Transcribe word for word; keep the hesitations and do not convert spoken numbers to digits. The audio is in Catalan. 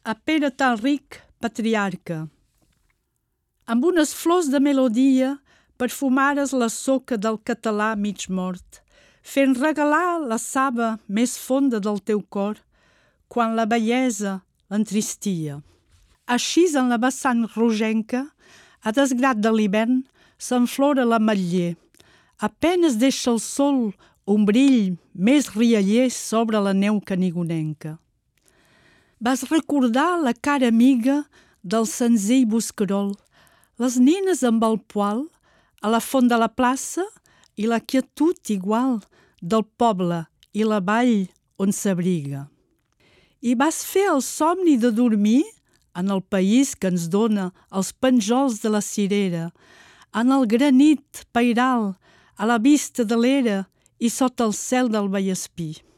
a Pere Talric, patriarca. Amb unes flors de melodia perfumares la soca del català mig mort, fent regalar la saba més fonda del teu cor, quan la bellesa l'entristia. Així, en la vessant rogenca, a desgrat de l'hivern, s'enflora l'ametller. Apenes deixa el sol un brill més rialler sobre la neu canigonenca. Vas recordar la cara amiga del senzill bosquerol, les nines amb el poal, a la font de la plaça i la quietud igual del poble i la vall on s'abriga. I vas fer el somni de dormir en el país que ens dona els penjols de la cirera, en el granit pairal, a la vista de l'era i sota el cel del Vallespir.